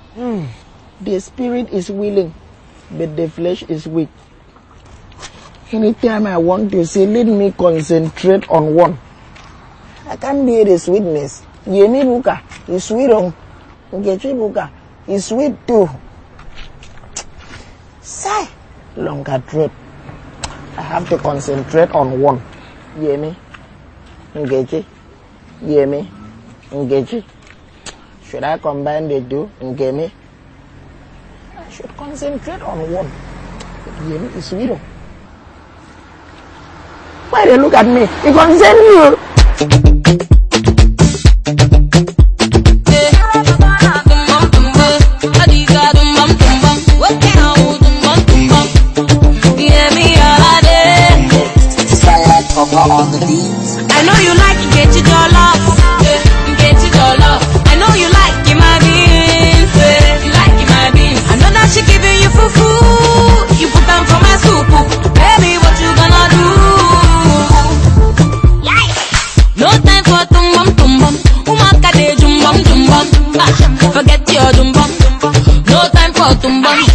The spirit is willing, but the flesh is weak. Anytime I want to say, let me concentrate on one. I can't bear the sweetness. Yemi buka is sweet on. Nkechi buka is sweet too. Sigh. Longer trip. I have to concentrate on one. Yemi. Nkechi. Yemi. Nkechi. Should I combine the two? Nkemi. I should concentrate on one. Yemi is sweet on. Why they look at me? You concern you. On the beats. I know you like get it all off. Get it all off. I know you like my beans. You like my beans. I know that she giving you fufu. You put them for my soup. Baby, what you gonna do? No time for tumbum tumbum. Umaka de jumbum jumbum. Forget your jumbum. No time for tumbum.